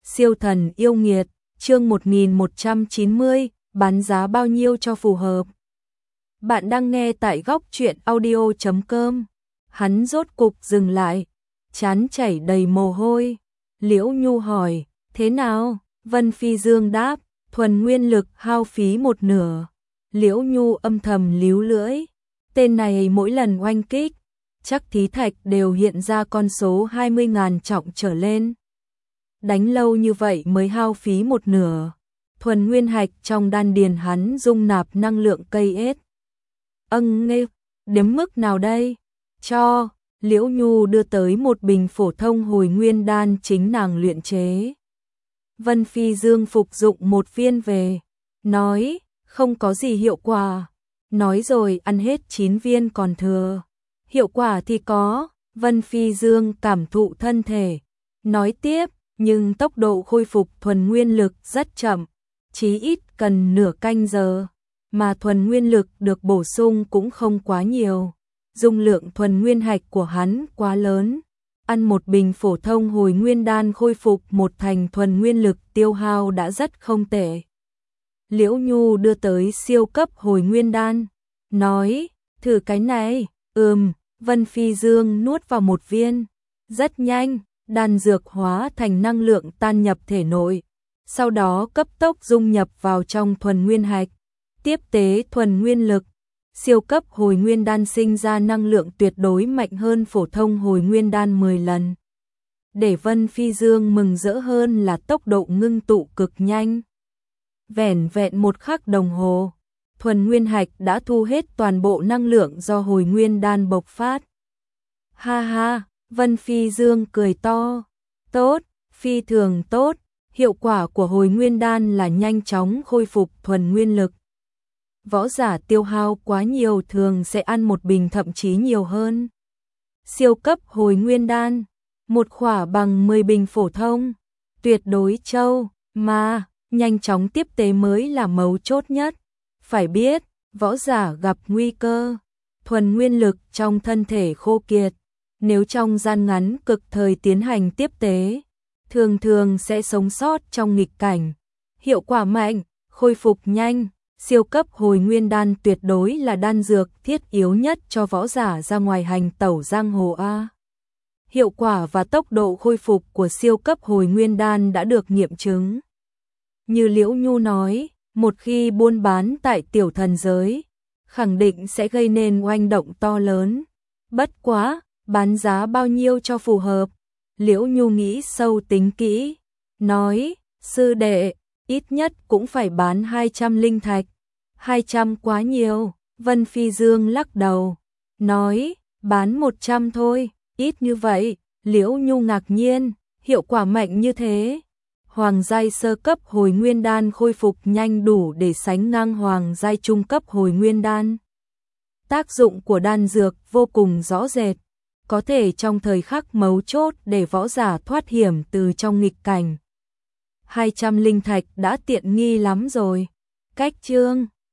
Siêu thần yêu nghiệt, chương 1190, bán giá bao nhiêu cho phù hợp. Bạn đang nghe tại góc truyện audio.com. Hắn rốt cục dừng lại, trán chảy đầy mồ hôi. Liễu Nhu hỏi, thế nào? Vân Phi Dương đáp, thuần nguyên lực hao phí một nửa. Liễu Nhu âm thầm líu lưỡi, tên này mỗi lần oanh kích, chắc thí thạch đều hiện ra con số 20.000 trọng trở lên. Đánh lâu như vậy mới hao phí một nửa. Thuần nguyên hạch trong đan điền hắn dung nạp năng lượng cây ết. Nghe, đếm mức nào đây? Cho, Liễu Nhu đưa tới một bình phổ thông hồi nguyên đan chính nàng luyện chế. Vân Phi Dương phục dụng một viên về, nói, không có gì hiệu quả. Nói rồi ăn hết 9 viên còn thừa. Hiệu quả thì có, Vân Phi Dương cảm thụ thân thể. Nói tiếp, nhưng tốc độ khôi phục thuần nguyên lực rất chậm, chí ít cần nửa canh giờ, mà thuần nguyên lực được bổ sung cũng không quá nhiều. Dung lượng thuần nguyên hạch của hắn quá lớn, ăn một bình phổ thông hồi nguyên đan khôi phục một thành thuần nguyên lực tiêu hao đã rất không tệ. Liễu Nhu đưa tới siêu cấp hồi nguyên đan, nói, thử cái này. Vân Phi Dương nuốt vào một viên, rất nhanh. Đan dược hóa thành năng lượng tan nhập thể nội, sau đó cấp tốc dung nhập vào trong thuần nguyên hạch. Tiếp tế thuần nguyên lực, siêu cấp hồi nguyên đan sinh ra năng lượng tuyệt đối mạnh hơn phổ thông hồi nguyên đan 10 lần. Để Vân Phi Dương mừng rỡ hơn là tốc độ ngưng tụ cực nhanh. Vẻn vẹn một khắc đồng hồ, thuần nguyên hạch đã thu hết toàn bộ năng lượng do hồi nguyên đan bộc phát. Ha ha! Vân Phi Dương cười to, tốt, phi thường tốt, hiệu quả của hồi nguyên đan là nhanh chóng khôi phục thuần nguyên lực. Võ giả tiêu hao quá nhiều thường sẽ ăn một bình thậm chí nhiều hơn. Siêu cấp hồi nguyên đan, một khỏa bằng 10 bình phổ thông, tuyệt đối trâu, mà nhanh chóng tiếp tế mới là mấu chốt nhất. Phải biết, võ giả gặp nguy cơ, thuần nguyên lực trong thân thể khô kiệt. Nếu trong gian ngắn cực thời tiến hành tiếp tế, thường thường sẽ sống sót trong nghịch cảnh. Hiệu quả mạnh, khôi phục nhanh, siêu cấp hồi nguyên đan tuyệt đối là đan dược thiết yếu nhất cho võ giả ra ngoài hành tẩu giang hồ A. Hiệu quả và tốc độ khôi phục của siêu cấp hồi nguyên đan đã được nghiệm chứng. Như Liễu Nhu nói, một khi buôn bán tại tiểu thần giới, khẳng định sẽ gây nên oanh động to lớn. Bất quá! Bán giá bao nhiêu cho phù hợp? Liễu Nhu nghĩ sâu tính kỹ, nói, sư đệ, ít nhất cũng phải bán 200 linh thạch. 200 quá nhiều. Vân Phi Dương lắc đầu, nói, bán 100 thôi, ít như vậy. Liễu Nhu ngạc nhiên, hiệu quả mạnh như thế. Hoàng giai sơ cấp hồi nguyên đan khôi phục nhanh đủ để sánh ngang hoàng giai trung cấp hồi nguyên đan. Tác dụng của đan dược vô cùng rõ rệt, có thể trong thời khắc mấu chốt để võ giả thoát hiểm từ trong nghịch cảnh. 200 linh thạch đã tiện nghi lắm rồi. Cách chương